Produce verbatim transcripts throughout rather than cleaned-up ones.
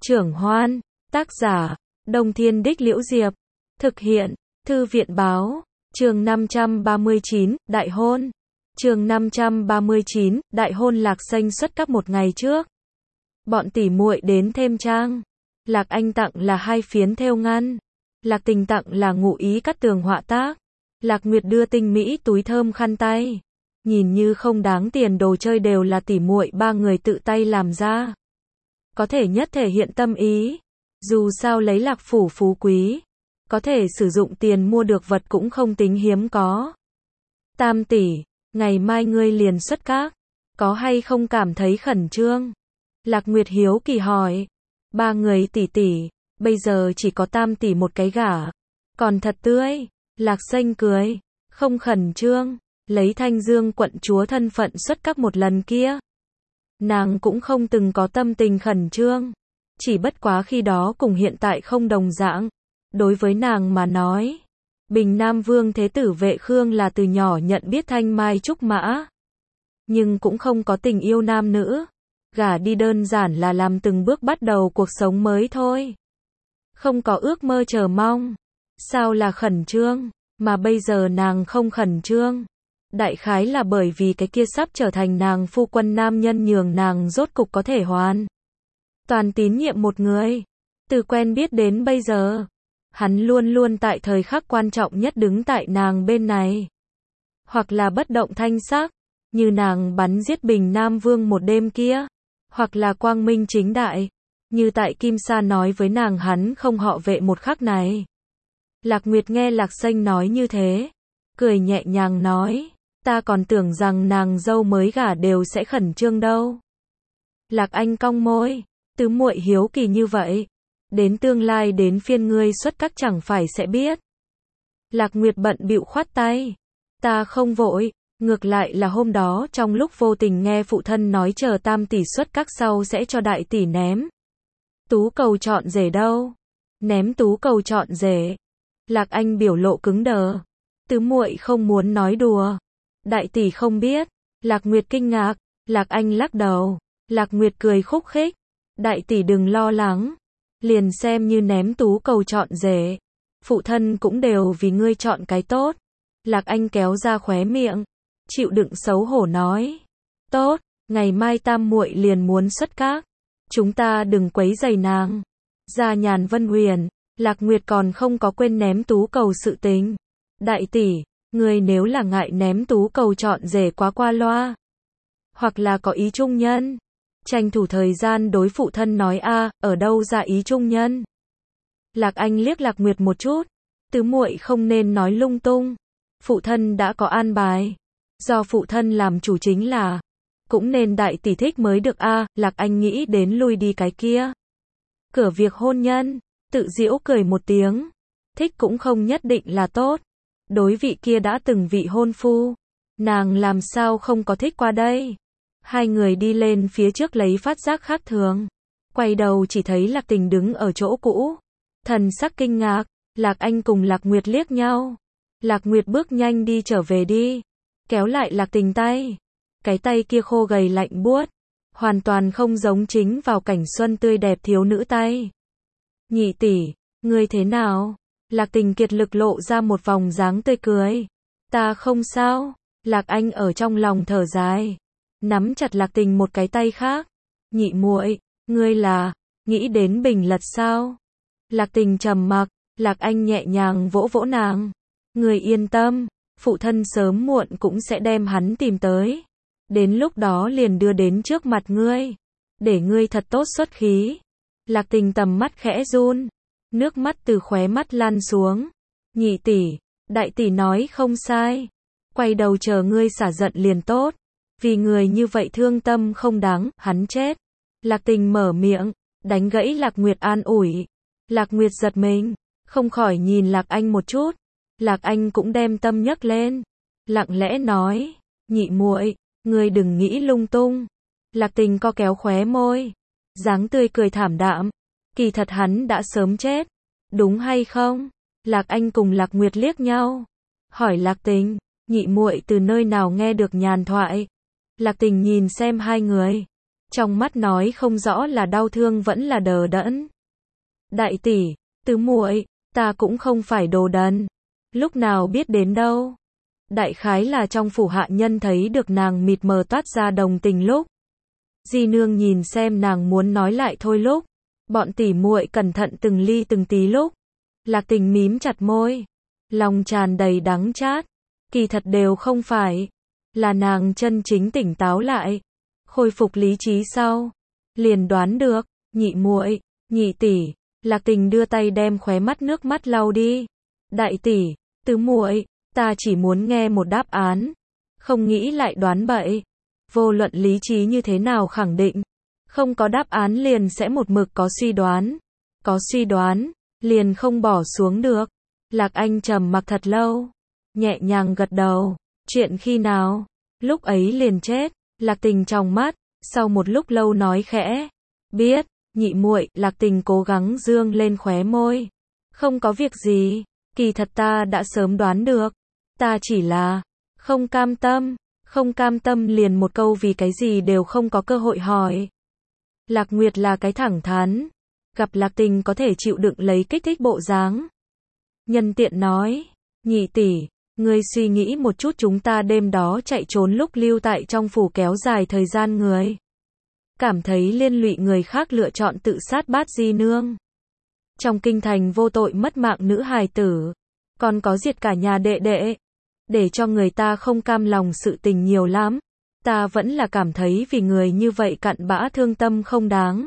Trưởng Hoan, tác giả, Đông Thiên Đích Liễu Diệp, thực hiện, Thư viện báo, chương năm trăm ba mươi chín, Đại hôn. Chương năm trăm ba mươi chín, Đại hôn. Lạc Xanh xuất các một ngày trước. Bọn tỉ muội đến thêm trang. Lạc Anh tặng là hai phiến thêu ngăn. Lạc Tình tặng là ngụ ý cắt tường họa tác. Lạc Nguyệt đưa tinh mỹ túi thơm khăn tay. Nhìn như không đáng tiền đồ chơi đều là tỉ muội ba người tự tay làm ra. Có thể nhất thể hiện tâm ý. Dù sao lấy Lạc phủ phú quý, có thể sử dụng tiền mua được vật cũng không tính hiếm có. Tam tỷ, ngày mai ngươi liền xuất các, có hay không cảm thấy khẩn trương? Lạc Nguyệt hiếu kỳ hỏi. Ba người tỷ tỷ, bây giờ chỉ có Tam tỷ một cái gả, còn thật tươi. Lạc Xanh cười, không khẩn trương, lấy Thanh Dương quận chúa thân phận xuất các một lần kia, nàng cũng không từng có tâm tình khẩn trương, chỉ bất quá khi đó cùng hiện tại không đồng dạng. Đối với nàng mà nói, Bình Nam Vương Thế tử Vệ Khương là từ nhỏ nhận biết thanh mai trúc mã, nhưng cũng không có tình yêu nam nữ, gả đi đơn giản là làm từng bước bắt đầu cuộc sống mới thôi. Không có ước mơ chờ mong, sao là khẩn trương, mà bây giờ nàng không khẩn trương. Đại khái là bởi vì cái kia sắp trở thành nàng phu quân nam nhân nhường nàng rốt cục có thể hoàn toàn tín nhiệm một người. Từ quen biết đến bây giờ, hắn luôn luôn tại thời khắc quan trọng nhất đứng tại nàng bên này. Hoặc là bất động thanh sắc, như nàng bắn giết Bình Nam Vương một đêm kia, hoặc là quang minh chính đại, như tại Kim Sa nói với nàng hắn không họ Vệ một khắc này. Lạc Nguyệt nghe Lạc Xanh nói như thế, cười nhẹ nhàng nói, ta còn tưởng rằng nàng dâu mới gả đều sẽ khẩn trương đâu. Lạc Anh cong môi, tứ muội hiếu kỳ như vậy, đến tương lai đến phiên ngươi xuất các chẳng phải sẽ biết. Lạc Nguyệt bận bịu khoát tay, ta không vội, ngược lại là hôm đó trong lúc vô tình nghe phụ thân nói chờ Tam tỷ xuất các sau sẽ cho đại tỷ ném tú cầu chọn rể đâu. Ném tú cầu chọn rể? Lạc Anh biểu lộ cứng đờ, tứ muội không muốn nói đùa. Đại tỷ không biết. Lạc Nguyệt kinh ngạc. Lạc Anh lắc đầu. Lạc Nguyệt cười khúc khích, đại tỷ đừng lo lắng, liền xem như ném tú cầu chọn rể, phụ thân cũng đều vì ngươi chọn cái tốt. Lạc Anh kéo ra khóe miệng, chịu đựng xấu hổ nói, tốt, ngày mai Tam muội liền muốn xuất các, chúng ta đừng quấy rầy nàng. Ra Nhàn Vân Huyền, Lạc Nguyệt còn không có quên ném tú cầu sự tình. Đại tỷ, ngươi nếu là ngại ném tú cầu chọn rể quá qua loa, hoặc là có ý trung nhân, tranh thủ thời gian đối phụ thân nói a, ở đâu ra ý trung nhân. Lạc Anh liếc Lạc Nguyệt một chút, tứ muội không nên nói lung tung, phụ thân đã có an bài, do phụ thân làm chủ chính là, cũng nên đại tỷ thích mới được a. Lạc Anh nghĩ đến lui đi cái kia cửa việc hôn nhân, tự giễu cười một tiếng, thích cũng không nhất định là tốt, đối vị kia đã từng vị hôn phu, nàng làm sao không có thích qua đây. Hai người đi lên phía trước lấy phát giác khác thường, quay đầu chỉ thấy Lạc Tình đứng ở chỗ cũ, thần sắc kinh ngạc. Lạc Anh cùng Lạc Nguyệt liếc nhau, Lạc Nguyệt bước nhanh đi trở về đi, kéo lại Lạc Tình tay, cái tay kia khô gầy lạnh buốt, hoàn toàn không giống chính vào cảnh xuân tươi đẹp thiếu nữ tay. Nhị tỷ, ngươi thế nào? Lạc Tình kiệt lực lộ ra một vòng dáng tươi cười. Ta không sao. Lạc Anh ở trong lòng thở dài, nắm chặt Lạc Tình một cái tay khác. Nhị muội, ngươi là nghĩ đến Bình Lật sao? Lạc Tình trầm mặc, Lạc Anh nhẹ nhàng vỗ vỗ nàng. Ngươi yên tâm, phụ thân sớm muộn cũng sẽ đem hắn tìm tới. Đến lúc đó liền đưa đến trước mặt ngươi, để ngươi thật tốt xuất khí. Lạc Tình tầm mắt khẽ run, nước mắt từ khóe mắt lan xuống. Nhị tỷ, đại tỷ nói không sai, quay đầu chờ ngươi xả giận liền tốt. Vì người như vậy thương tâm không đáng, hắn chết. Lạc Tình mở miệng, đánh gãy Lạc Nguyệt an ủi. Lạc Nguyệt giật mình, không khỏi nhìn Lạc Anh một chút. Lạc Anh cũng đem tâm nhấc lên, lặng lẽ nói, nhị muội, ngươi đừng nghĩ lung tung. Lạc Tình co kéo khóe môi, dáng tươi cười thảm đạm, kỳ thật hắn đã sớm chết, đúng hay không? Lạc Anh cùng Lạc Nguyệt liếc nhau, hỏi Lạc Tình, nhị muội từ nơi nào nghe được nhàn thoại? Lạc Tình nhìn xem hai người, trong mắt nói không rõ là đau thương vẫn là đờ đẫn. Đại tỷ, tứ muội, ta cũng không phải đồ đần, lúc nào biết đến đâu. Đại khái là trong phủ hạ nhân thấy được nàng mịt mờ toát ra đồng tình lúc. Di nương nhìn xem nàng muốn nói lại thôi lúc. Bọn tỷ muội cẩn thận từng ly từng tí lúc. Lạc Tình mím chặt môi, lòng tràn đầy đắng chát. Kỳ thật đều không phải là nàng chân chính tỉnh táo lại, khôi phục lý trí sau, liền đoán được, nhị muội, nhị tỷ. Lạc Tình đưa tay đem khóe mắt nước mắt lau đi. Đại tỷ, tứ muội, ta chỉ muốn nghe một đáp án, không nghĩ lại đoán bậy. Vô luận lý trí như thế nào khẳng định, không có đáp án liền sẽ một mực có suy đoán. Có suy đoán, liền không bỏ xuống được. Lạc Anh trầm mặc thật lâu, nhẹ nhàng gật đầu. Chuyện khi nào? Lúc ấy liền chết. Lạc Tình trong mắt, sau một lúc lâu nói khẽ. Biết, nhị muội. Lạc Tình cố gắng dương lên khóe môi. Không có việc gì, kỳ thật ta đã sớm đoán được. Ta chỉ là không cam tâm, không cam tâm liền một câu vì cái gì đều không có cơ hội hỏi. Lạc Nguyệt là cái thẳng thắn, gặp Lạc Tình có thể chịu đựng lấy kích thích bộ dáng. Nhân tiện nói, nhị tỷ, ngươi suy nghĩ một chút chúng ta đêm đó chạy trốn lúc lưu tại trong phủ kéo dài thời gian người. Cảm thấy liên lụy người khác lựa chọn tự sát bát di nương. Trong kinh thành vô tội mất mạng nữ hài tử, còn có diệt cả nhà đệ đệ. Để cho người ta không cam lòng sự tình nhiều lắm. Ta vẫn là cảm thấy vì người như vậy cặn bã thương tâm không đáng.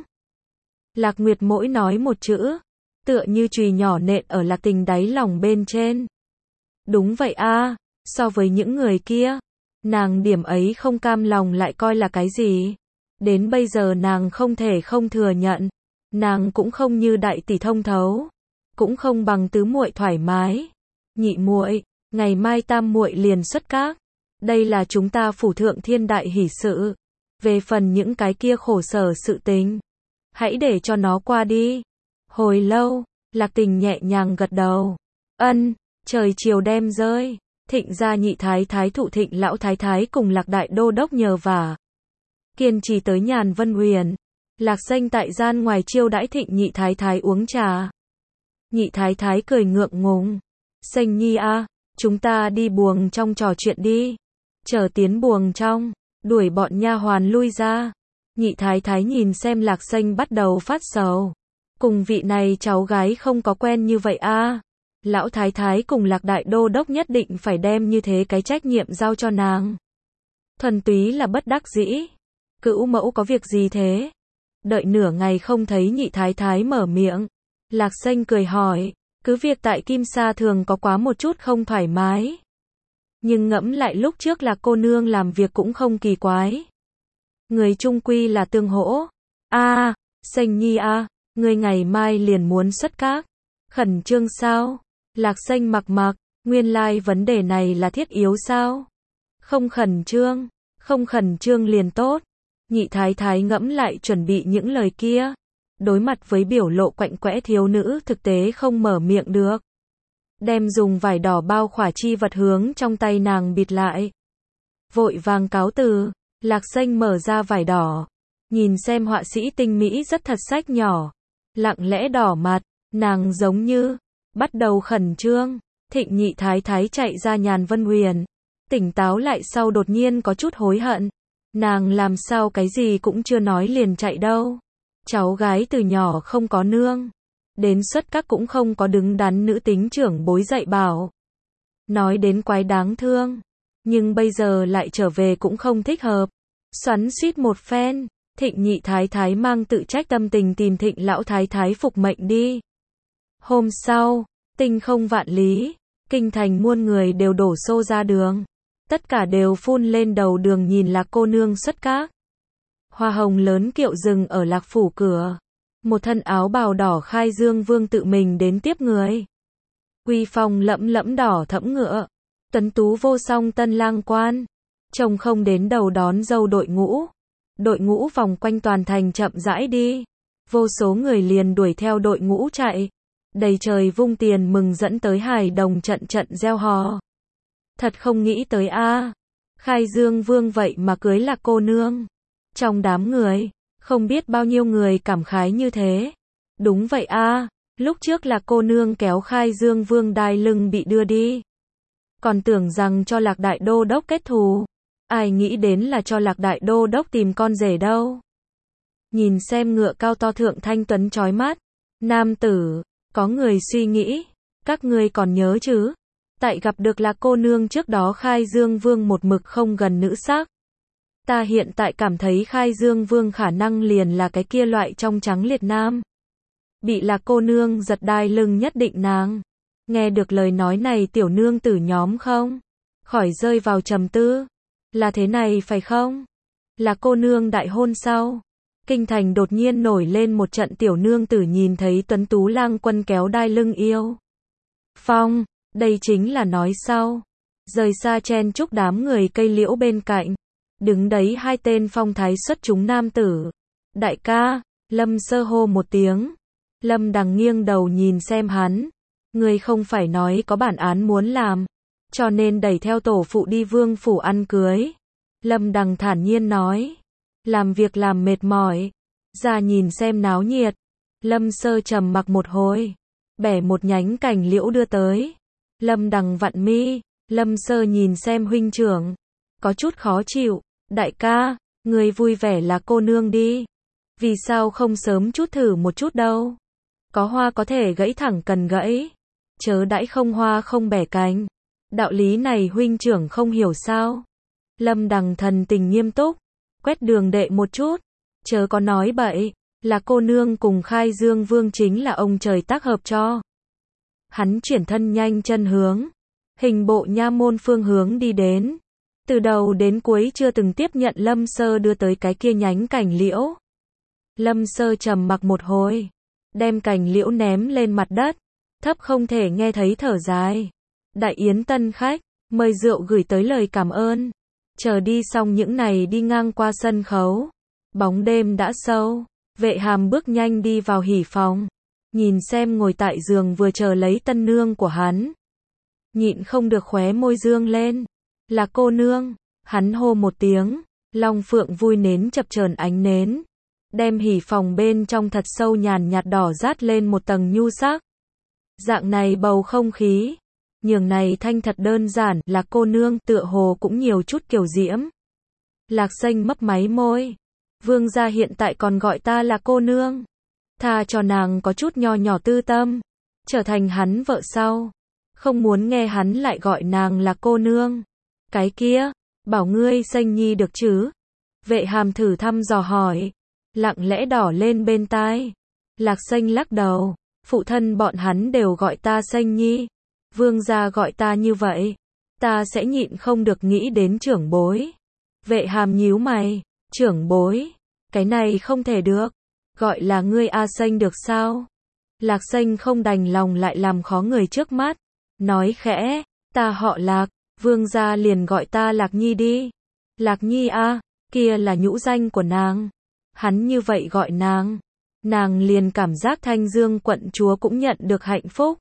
Lạc Nguyệt mỗi nói một chữ, tựa như chùy nhỏ nện ở Lạc Tình đáy lòng bên trên. Đúng vậy a, so với những người kia, nàng điểm ấy không cam lòng lại coi là cái gì? Đến bây giờ nàng không thể không thừa nhận, nàng cũng không như đại tỷ thông thấu, cũng không bằng tứ muội thoải mái. Nhị muội, ngày mai tam muội liền xuất các. Đây là chúng ta phủ thượng thiên đại hỷ sự. Về phần những cái kia khổ sở sự tình, hãy để cho nó qua đi. Hồi lâu, Lạc Tình nhẹ nhàng gật đầu. Ân, trời chiều đem rơi. Thịnh gia nhị thái thái thụ Thịnh lão thái thái cùng Lạc đại đô đốc nhờ vả. Kiên trì tới Nhàn Vân Huyền. Lạc Xanh tại gian ngoài chiêu đãi Thịnh nhị thái thái uống trà. Nhị thái thái cười ngượng ngùng. Xanh nhi a, chúng ta đi buồng trong trò chuyện đi. Chờ tiến buồng trong, đuổi bọn nha hoàn lui ra. Nhị thái thái nhìn xem Lạc Xanh bắt đầu phát sầu. Cùng vị này cháu gái không có quen như vậy a. Lão thái thái cùng Lạc đại đô đốc nhất định phải đem như thế cái trách nhiệm giao cho nàng. Thuần túy là bất đắc dĩ. Cữu mẫu có việc gì thế? Đợi nửa ngày không thấy nhị thái thái mở miệng. Lạc Xanh cười hỏi, cứ việc tại Kim Sa thường có quá một chút không thoải mái. Nhưng ngẫm lại lúc trước là cô nương làm việc cũng không kỳ quái. Người chung quy là tương hỗ. A, Xanh nhi a, người ngày mai liền muốn xuất các. Khẩn trương sao? Lạc Xanh mặc mặc, nguyên lai like vấn đề này là thiết yếu sao? Không khẩn trương, không khẩn trương liền tốt. Nhị thái thái ngẫm lại chuẩn bị những lời kia. Đối mặt với biểu lộ quạnh quẽ thiếu nữ thực tế không mở miệng được. Đem dùng vải đỏ bao khỏa chi vật hướng trong tay nàng bịt lại. Vội vàng cáo từ, Lạc Xanh mở ra vải đỏ. Nhìn xem họa sĩ tinh mỹ rất thật sách nhỏ. Lặng lẽ đỏ mặt, nàng giống như bắt đầu khẩn trương. Thịnh nhị thái thái chạy ra Nhàn Vân Huyền. Tỉnh táo lại sau đột nhiên có chút hối hận. Nàng làm sao cái gì cũng chưa nói liền chạy đâu. Cháu gái từ nhỏ không có nương. Đến xuất các cũng không có đứng đắn nữ tính trưởng bối dạy bảo. Nói đến quái đáng thương. Nhưng bây giờ lại trở về cũng không thích hợp. Xoắn suýt một phen. Thịnh nhị thái thái mang tự trách tâm tình tìm Thịnh lão thái thái phục mệnh đi. Hôm sau, tinh không vạn lý. Kinh thành muôn người đều đổ xô ra đường. Tất cả đều phun lên đầu đường nhìn Lạc cô nương xuất các. Hoa hồng lớn kiệu dừng ở Lạc phủ cửa. Một thân áo bào đỏ Khai Dương Vương tự mình đến tiếp người. Uy phong lẫm lẫm đỏ thẫm ngựa. Tuấn tú vô song tân lang quan. Trông không đến đầu đón dâu đội ngũ. Đội ngũ vòng quanh toàn thành chậm rãi đi. Vô số người liền đuổi theo đội ngũ chạy. Đầy trời vung tiền mừng dẫn tới hài đồng trận trận reo hò. Thật không nghĩ tới a, Khai Dương Vương vậy mà cưới Lạc cô nương. Trong đám người, Không biết bao nhiêu người cảm khái như thế. Đúng vậy a, lúc trước là cô nương kéo Khai Dương Vương đai lưng bị đưa đi. Còn tưởng rằng cho Lạc Đại Đô Đốc kết thù. Ai nghĩ đến là cho Lạc Đại Đô Đốc tìm con rể đâu. Nhìn xem ngựa cao to thượng thanh tuấn chói mắt. Nam tử, có người suy nghĩ, các ngươi còn nhớ chứ? Tại gặp được là cô nương trước đó Khai Dương Vương một mực không gần nữ sắc. Ta hiện tại cảm thấy Khai Dương Vương khả năng liền là cái kia loại trong trắng liệt nam. Bị là cô nương giật đai lưng nhất định nàng. Nghe được lời nói này tiểu nương tử nhóm không? Khỏi rơi vào trầm tư. Là thế này phải không? Là cô nương đại hôn sau. Kinh thành đột nhiên nổi lên một trận tiểu nương tử nhìn thấy tuấn tú lang quân kéo đai lưng yêu. Phong, đây chính là nói sau. Rời xa chen chúc đám người cây liễu bên cạnh. Đứng đấy hai tên phong thái xuất chúng nam tử. Đại ca, Lâm Sơ hô một tiếng. Lâm Đằng nghiêng đầu nhìn xem hắn. Người không phải nói có bản án muốn làm. Cho nên đẩy theo tổ phụ đi vương phủ ăn cưới. Lâm Đằng thản nhiên nói. Làm việc làm mệt mỏi. Ra nhìn xem náo nhiệt. Lâm Sơ trầm mặc một hồi. Bẻ một nhánh cành liễu đưa tới. Lâm Đằng vặn mi. Lâm Sơ nhìn xem huynh trưởng. Có chút khó chịu. Đại ca, người vui vẻ là cô nương đi. Vì sao không sớm chút thử một chút đâu. Có hoa có thể gãy thẳng cần gãy. Chớ đãi không hoa không bẻ cành. Đạo lý này huynh trưởng không hiểu sao. Lâm Đằng thần tình nghiêm túc. Quét đường đệ một chút. Chớ có nói bậy. Là cô nương cùng Khai Dương Vương chính là ông trời tác hợp cho. Hắn chuyển thân nhanh chân hướng. Hình bộ nha môn phương hướng đi đến. Từ đầu đến cuối chưa từng tiếp nhận Lâm Sơ đưa tới cái kia nhánh cành liễu. Lâm Sơ trầm mặc một hồi. Đem cành liễu ném lên mặt đất. Thấp không thể nghe thấy thở dài. Đại yến tân khách. Mời rượu gửi tới lời cảm ơn. Chờ đi xong những này đi ngang qua sân khấu. Bóng đêm đã sâu. Vệ Hàm bước nhanh đi vào hỉ phòng. Nhìn xem ngồi tại giường vừa chờ lấy tân nương của hắn. Nhịn không được khóe môi dương lên. Là cô nương. Hắn hô một tiếng. Long phượng vui nến chập chờn ánh nến. Đem hỉ phòng bên trong thật sâu nhàn nhạt đỏ rát lên một tầng nhu sắc. Dạng này bầu không khí. Nhường này thanh thật đơn giản. Là cô nương tựa hồ cũng nhiều chút kiều diễm. Lạc Xanh mấp máy môi. Vương gia hiện tại còn gọi ta là cô nương. Tha cho nàng có chút nho nhỏ tư tâm. Trở thành hắn vợ sau. Không muốn nghe hắn lại gọi nàng là cô nương. Cái kia, bảo ngươi Xanh nhi được chứ? Vệ Hàm thử thăm dò hỏi. Lặng lẽ đỏ lên bên tai. Lạc Xanh lắc đầu. Phụ thân bọn hắn đều gọi ta Xanh nhi. Vương gia gọi ta như vậy. Ta sẽ nhịn không được nghĩ đến trưởng bối. Vệ Hàm nhíu mày. Trưởng bối. Cái này không thể được. Gọi là ngươi A Xanh được sao? Lạc Xanh không đành lòng lại làm khó người trước mắt. Nói khẽ. Ta họ Lạc. Vương gia liền gọi ta Lạc Nhi đi. Lạc Nhi a, kia là nhũ danh của nàng. Hắn như vậy gọi nàng. Nàng liền cảm giác Thanh Dương quận chúa cũng nhận được hạnh phúc.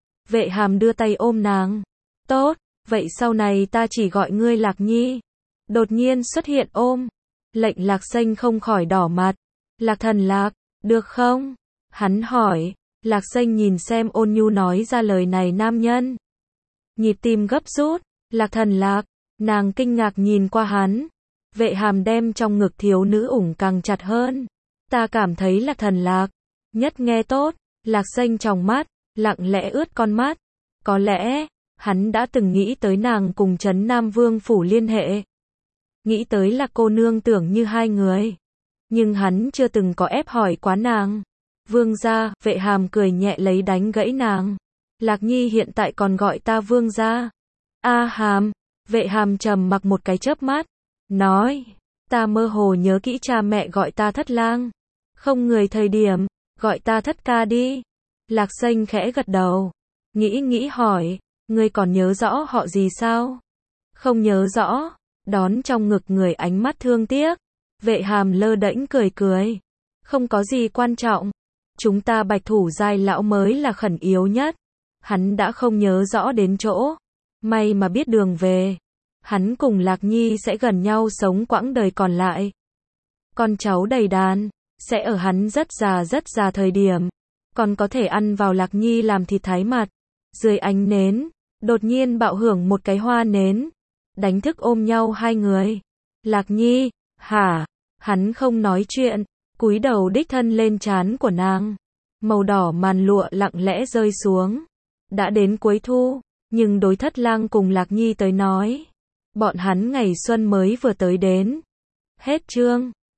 Vệ Hàm đưa tay ôm nàng. Tốt, vậy sau này ta chỉ gọi ngươi Lạc Nhi. Đột nhiên xuất hiện ôm. Lệnh Lạc Xanh không khỏi đỏ mặt. Lạc thần Lạc, được không? Hắn hỏi. Lạc Xanh nhìn xem ôn nhu nói ra lời này nam nhân. Nhịp tim gấp rút. Lạc thần Lạc. Nàng kinh ngạc nhìn qua hắn. Vệ Hàm đem trong ngực thiếu nữ ủng càng chặt hơn. Ta cảm thấy Lạc thần Lạc. Nhất nghe tốt. Lạc Xanh tròng mắt. Lặng lẽ ướt con mắt. Có lẽ, hắn đã từng nghĩ tới nàng cùng Trấn Nam Vương phủ liên hệ. Nghĩ tới là cô nương tưởng như hai người. Nhưng hắn chưa từng có ép hỏi quá nàng. Vương gia, Vệ Hàm cười nhẹ lấy đánh gãy nàng. Lạc Nhi hiện tại còn gọi ta vương gia. A Hàm, Vệ Hàm trầm mặc một cái chớp mắt. Nói, ta mơ hồ nhớ kỹ cha mẹ gọi ta thất lang. Không người thời điểm, gọi ta thất ca đi. Lạc Xanh khẽ gật đầu. Nghĩ nghĩ hỏi, ngươi còn nhớ rõ họ gì sao? Không nhớ rõ. Đón trong ngực người ánh mắt thương tiếc. Vệ Hàm lơ đễnh cười cười. Không có gì quan trọng. Chúng ta Bạch Thủ giai lão mới là khẩn yếu nhất. Hắn đã không nhớ rõ đến chỗ. May mà biết đường về. Hắn cùng Lạc Nhi sẽ gần nhau sống quãng đời còn lại. con cháu đầy đàn, sẽ ở hắn rất già rất già thời điểm, còn có thể ăn vào Lạc Nhi làm thịt thái mặt. Dưới ánh nến, đột nhiên bạo hưởng một cái hoa nến, đánh thức ôm nhau hai người. Lạc Nhi, hả? Hắn không nói chuyện, cúi đầu đích thân lên trán của nàng. Màu đỏ màn lụa lặng lẽ rơi xuống. Đã đến cuối thu, nhưng đối Thất Lang cùng Lạc Nhi tới nói, bọn hắn ngày xuân mới vừa tới đến. Hết chương.